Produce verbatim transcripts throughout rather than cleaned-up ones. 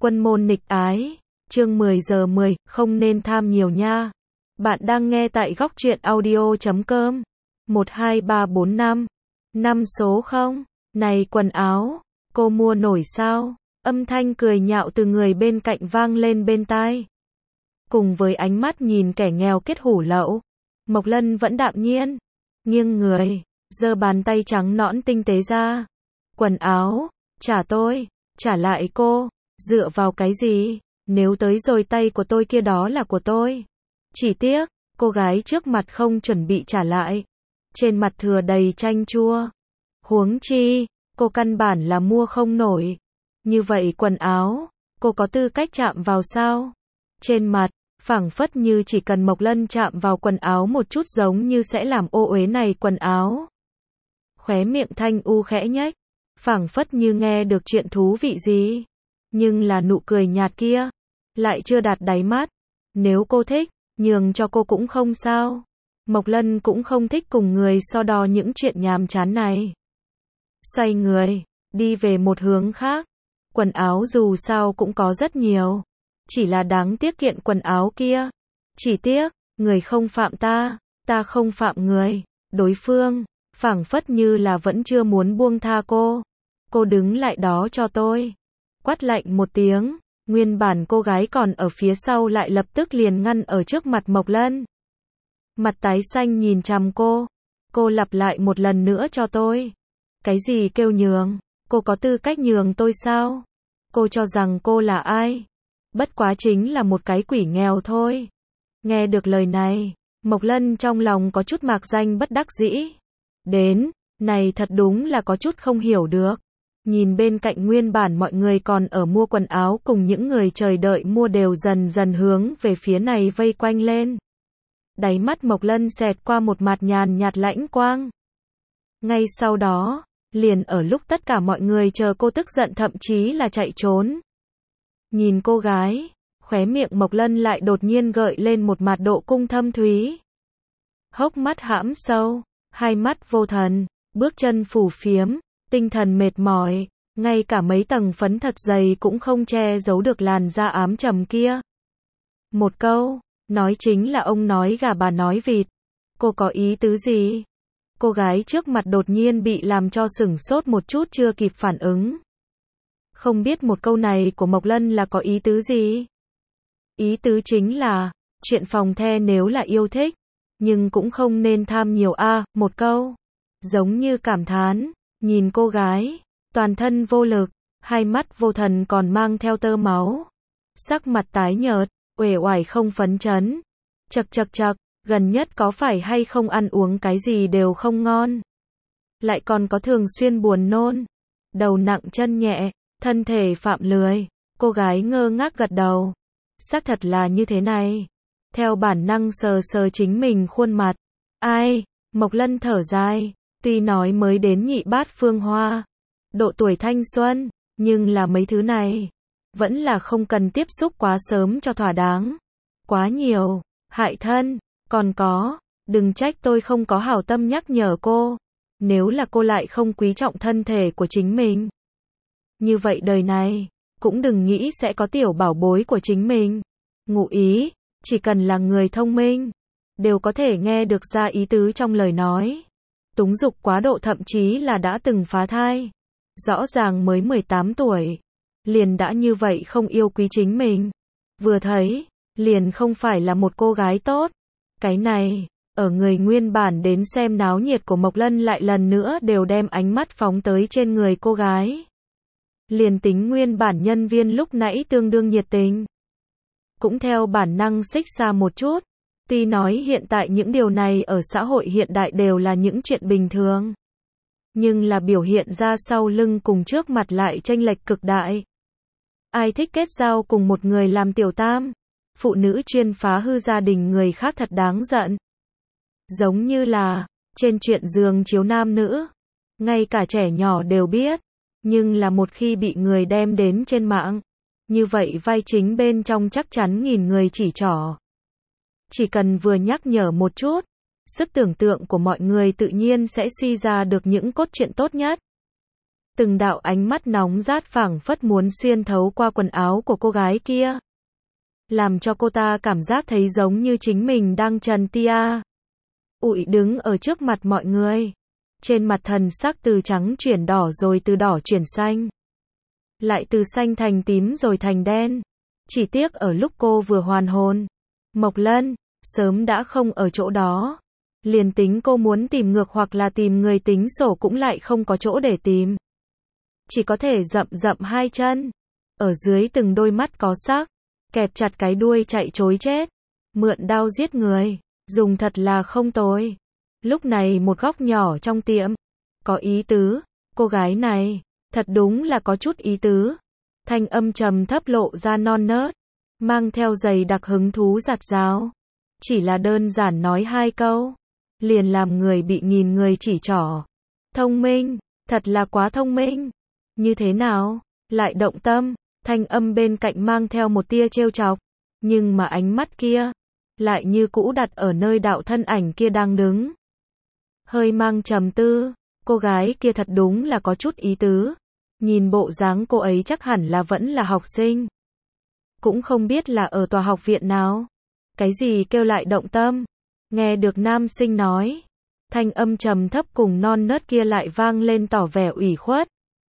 Quân môn nghịch ái, chương mười giờ mười, không nên tham nhiều nha. Bạn đang nghe tại góc truyện audio chấm com. một hai ba bốn năm. Năm số không? Này quần áo, cô mua nổi sao? Âm thanh cười nhạo từ người bên cạnh vang lên bên tai. Cùng với ánh mắt nhìn kẻ nghèo kết hủ lậu, Mộc Lân vẫn đạm nhiên, nghiêng người, giơ bàn tay trắng nõn tinh tế ra. Quần áo, trả tôi, trả lại cô, dựa vào cái gì? Nếu tới rồi tay của tôi kia đó là của tôi. Chỉ tiếc, cô gái trước mặt không chuẩn bị trả lại. Trên mặt thừa đầy chanh chua. Huống chi, cô căn bản là mua không nổi. Như vậy quần áo, cô có tư cách chạm vào sao? Trên mặt, phảng phất như chỉ cần Mộc Lân chạm vào quần áo một chút giống như sẽ làm ô uế này quần áo. Khóe miệng Thanh U khẽ nhếch, phảng phất như nghe được chuyện thú vị gì. Nhưng là nụ cười nhạt kia, lại chưa đạt đáy mắt. Nếu cô thích, nhường cho cô cũng không sao. Mộc Lân cũng không thích cùng người so đo những chuyện nhàm chán này. Xoay người, đi về một hướng khác. Quần áo dù sao cũng có rất nhiều. Chỉ là đáng tiếc kiện quần áo kia. Chỉ tiếc, người không phạm ta, ta không phạm người. Đối phương, phảng phất như là vẫn chưa muốn buông tha cô. Cô đứng lại đó cho tôi. Quát lạnh một tiếng, nguyên bản cô gái còn ở phía sau lại lập tức liền ngăn ở trước mặt Mộc Lân. Mặt tái xanh nhìn chằm cô. Cô lặp lại một lần nữa cho tôi. Cái gì kêu nhường? Cô có tư cách nhường tôi sao? Cô cho rằng cô là ai? Bất quá chính là một cái quỷ nghèo thôi. Nghe được lời này, Mộc Lân trong lòng có chút mạc danh bất đắc dĩ. Đến, này thật đúng là có chút không hiểu được. Nhìn bên cạnh nguyên bản mọi người còn ở mua quần áo cùng những người chờ đợi mua đều dần dần hướng về phía này vây quanh lên. Đáy mắt Mộc Lân xẹt qua một mặt nhàn nhạt lãnh quang. Ngay sau đó, liền ở lúc tất cả mọi người chờ cô tức giận thậm chí là chạy trốn. Nhìn cô gái, khóe miệng Mộc Lân lại đột nhiên gợi lên một mặt độ cung thâm thúy. Hốc mắt hãm sâu, hai mắt vô thần, bước chân phù phiếm, tinh thần mệt mỏi, ngay cả mấy tầng phấn thật dày cũng không che giấu được làn da ám trầm kia. Một câu, nói chính là ông nói gà bà nói vịt. Cô có ý tứ gì? Cô gái trước mặt đột nhiên bị làm cho sửng sốt một chút chưa kịp phản ứng. Không biết một câu này của Mộc Lân là có ý tứ gì? Ý tứ chính là, chuyện phòng the nếu là yêu thích, nhưng cũng không nên tham nhiều a, à, một câu. Giống như cảm thán, nhìn cô gái, toàn thân vô lực, hai mắt vô thần còn mang theo tơ máu. Sắc mặt tái nhợt, uể oải không phấn chấn. Chậc chậc chậc, gần nhất có phải hay không ăn uống cái gì đều không ngon. Lại còn có thường xuyên buồn nôn. Đầu nặng chân nhẹ, thân thể phạm lười. Cô gái ngơ ngác gật đầu. Xác thật là như thế này. Theo bản năng sờ sờ chính mình khuôn mặt. Ai? Mộc Lân thở dài. Tuy nói mới đến nhị bát phương hoa, độ tuổi thanh xuân, nhưng là mấy thứ này, vẫn là không cần tiếp xúc quá sớm cho thỏa đáng. Quá nhiều, hại thân, còn có, đừng trách tôi không có hảo tâm nhắc nhở cô, nếu là cô lại không quý trọng thân thể của chính mình. Như vậy đời này, cũng đừng nghĩ sẽ có tiểu bảo bối của chính mình. Ngụ ý, chỉ cần là người thông minh, đều có thể nghe được ra ý tứ trong lời nói. Túng dục quá độ thậm chí là đã từng phá thai. Rõ ràng mới mười tám tuổi. Liền đã như vậy không yêu quý chính mình. Vừa thấy, liền không phải là một cô gái tốt. Cái này, ở người nguyên bản đến xem náo nhiệt của Mộc Lân lại lần nữa đều đem ánh mắt phóng tới trên người cô gái. Liền tính nguyên bản nhân viên lúc nãy tương đương nhiệt tình. Cũng theo bản năng xích xa một chút. Tuy nói hiện tại những điều này ở xã hội hiện đại đều là những chuyện bình thường. Nhưng là biểu hiện ra sau lưng cùng trước mặt lại chênh lệch cực đại. Ai thích kết giao cùng một người làm tiểu tam? Phụ nữ chuyên phá hư gia đình người khác thật đáng giận. Giống như là, trên chuyện giường chiếu nam nữ. Ngay cả trẻ nhỏ đều biết. Nhưng là một khi bị người đem đến trên mạng. Như vậy vai chính bên trong chắc chắn nghìn người chỉ trỏ. Chỉ cần vừa nhắc nhở một chút, sức tưởng tượng của mọi người tự nhiên sẽ suy ra được những cốt truyện tốt nhất. Từng đạo ánh mắt nóng rát phảng phất muốn xuyên thấu qua quần áo của cô gái kia. Làm cho cô ta cảm giác thấy giống như chính mình đang trần tia. Ụi đứng ở trước mặt mọi người. Trên mặt thần sắc từ trắng chuyển đỏ rồi từ đỏ chuyển xanh. Lại từ xanh thành tím rồi thành đen. Chỉ tiếc ở lúc cô vừa hoàn hồn, Mộc Lân sớm đã không ở chỗ đó. Liền tính cô muốn tìm ngược hoặc là tìm người tính sổ cũng lại không có chỗ để tìm. Chỉ có thể dậm dậm hai chân. Ở dưới từng đôi mắt có sắc. Kẹp chặt cái đuôi chạy trối chết. Mượn đao giết người. Dùng thật là không tồi. Lúc này một góc nhỏ trong tiệm. Có ý tứ. Cô gái này. Thật đúng là có chút ý tứ. Thanh âm trầm thấp lộ ra non nớt. Mang theo dày đặc hứng thú giạt rào. Chỉ là đơn giản nói hai câu. Liền làm người bị nghìn người chỉ trỏ. Thông minh. Thật là quá thông minh. Như thế nào? Lại động tâm. Thanh âm bên cạnh mang theo một tia trêu chọc. Nhưng mà ánh mắt kia. Lại như cũ đặt ở nơi đạo thân ảnh kia đang đứng. Hơi mang trầm tư. Cô gái kia thật đúng là có chút ý tứ. Nhìn bộ dáng cô ấy chắc hẳn là vẫn là học sinh. Cũng không biết là ở tòa học viện nào. Cái gì kêu lại động tâm. Nghe được nam sinh nói. Thanh âm trầm thấp cùng non nớt kia lại vang lên tỏ vẻ ủy khuất.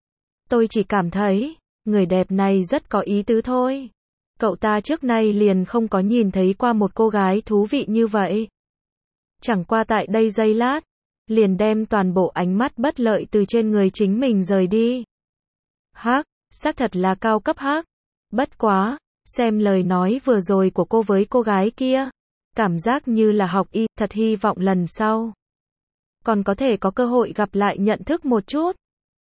Tôi chỉ cảm thấy, người đẹp này rất có ý tứ thôi. Cậu ta trước nay liền không có nhìn thấy qua một cô gái thú vị như vậy. Chẳng qua tại đây giây lát, liền đem toàn bộ ánh mắt bất lợi từ trên người chính mình rời đi. Hắc, xác thật là cao cấp hắc. Bất quá, xem lời nói vừa rồi của cô với cô gái kia. Cảm giác như là học y, thật hy vọng lần sau. Còn có thể có cơ hội gặp lại nhận thức một chút.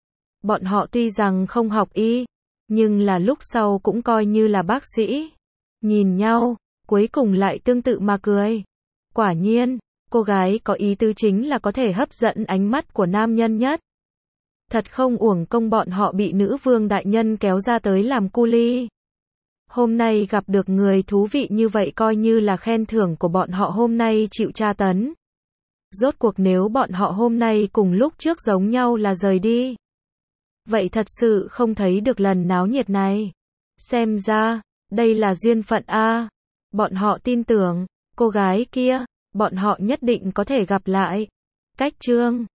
Bọn họ tuy rằng không học y, nhưng là lúc sau cũng coi như là bác sĩ. Nhìn nhau, cuối cùng lại tương tự mà cười. Quả nhiên, cô gái có ý tứ chính là có thể hấp dẫn ánh mắt của nam nhân nhất. Thật không uổng công bọn họ bị nữ vương đại nhân kéo ra tới làm cu li. Hôm nay gặp được người thú vị như vậy coi như là khen thưởng của bọn họ hôm nay chịu tra tấn. Rốt cuộc nếu bọn họ hôm nay cùng lúc trước giống nhau là rời đi. Vậy thật sự không thấy được lần náo nhiệt này. Xem ra, đây là duyên phận a. Bọn họ tin tưởng, cô gái kia, bọn họ nhất định có thể gặp lại. Cách chương